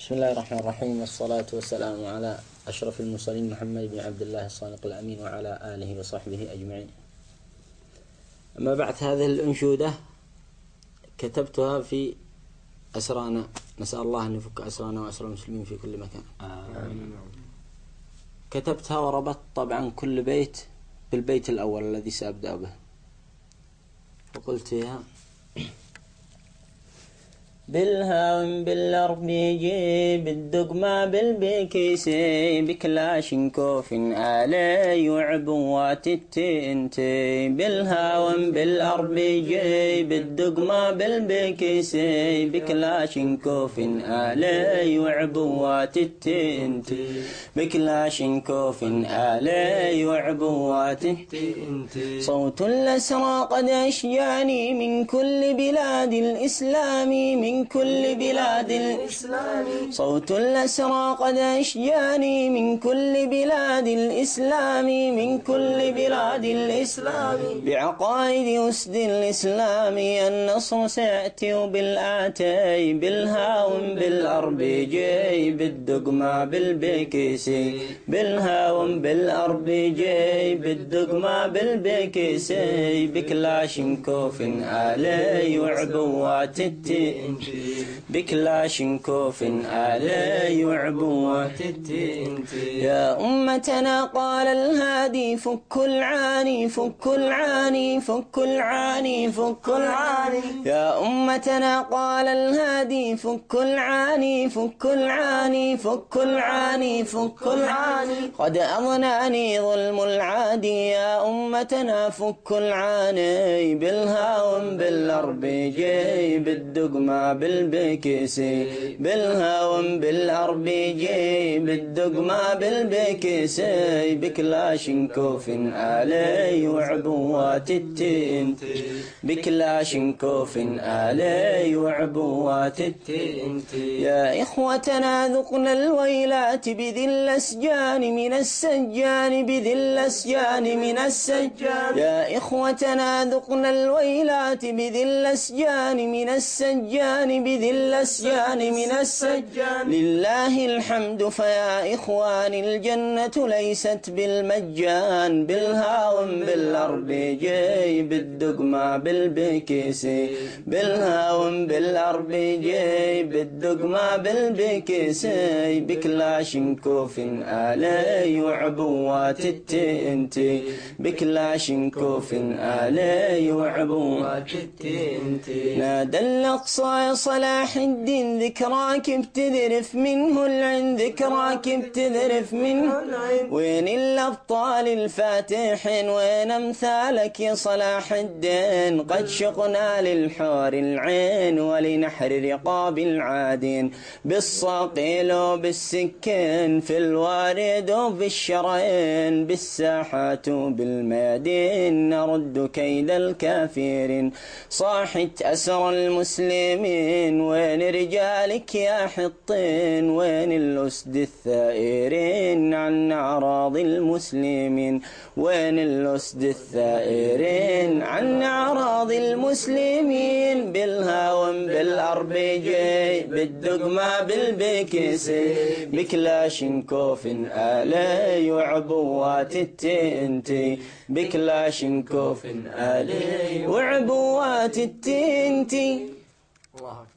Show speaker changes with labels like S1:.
S1: بسم الله الرحمن الرحيم، والصلاة والسلام على أشرف المرسلين محمد بن عبد الله الصادق الأمين وعلى آله وصحبه أجمعين. أما بعد، هذه الأنشودة كتبتها في أسرانا، نسأل الله أن يفك أسرانا وأسر المسلمين في كل مكان. كتبتها وربطت طبعا كل بيت بالبيت الأول الذي سأبدأ به، وقلت فيها: بالهاون بالأربيجي بالدقمة بالبيكيسي بكلاشنكوف آلي وعبوات التنتي. بالهاون بالأربيجي بالدقمة بالبيكيسي بكلاشنكوف آلي وعبوات التنتي. بكلاشنكوف آلي وعبوات التنتي. صوت الأسرى قد أشجاني من كل بلاد الإسلام، من كل بلاد الإسلام. صوت الأسرى قد أشجاني من كل بلاد الإسلام، من كل بلاد الإسلام. بعقائد أسد الإسلام النصر سيأتي بالآتي. بالهاون بالأربيجي بالدقمة بالبيكيسي. بالهاون بالأربيجي بالدقمة بالبيكيسي بكلاشنكوف آلي وعبوات التنتي. بكلاشنكوف آلي وعبوات التنتي. يا أمتنا قال الهادي: فك العاني فك العاني فك العاني فك العاني. يا أمتنا قال الهادي: فك العاني فك العاني فك العاني فك العاني. قد أضناني ظلم العادي. يا أمتنا فك العاني. بالهاون بالأربيجي بالدقمة بالبيكيسي. بالهاون بالأربيجي بالدقمة بالبيكيسي بكلاشنكوف آلي وعبوات التنتي. بكلاشنكوف آلي وعبوات التنتي. يا إخوتنا ذقنا الويلات بذي الأسجان من السجان. بذي الأسجان من السجان. يا إخوتنا ذقنا الويلات بذي الأسجان من السجان. بذي الأسجان من السجان. لله الحمد فيا إخواني الجنة ليست بالمجان. بالهاون بالأربيجي بالدقمة بالبيكيسي. بالهاون بالأربيجي بالدقمة بالبيكيسي بكلاشنكوف آلي وعبوات التنتي. بكلاشنكوف آلي وعبوات التنتي. نادى الأقصى يا صلاح الدين ذكراك بتذرف منه العين. ذكراك بتذرف منه العين. وين الأبطال الفاتحين؟ وين أمثالك يا صلاح الدين؟ قد شقنا للحور العين ولنحر رقاب العادين. بالصقيل وبالسكين في الوارد وفي الشرين. بالساحات وبالميادين نرد كيد الكافرين. صاحت أسر المسلمين وين رجالك يا حطين؟ وين الأسد الثائرين عن أعراض المسلمين؟ وين الأسد الثائرين عن أعراض المسلمين؟ بالهاون بالأربيجي بالدقمة بالبيكيسي بكلاشنكوف آلي وعبوات التنتي. بكلاشنكوف آلي وعبوات التنتي. الله أكبر.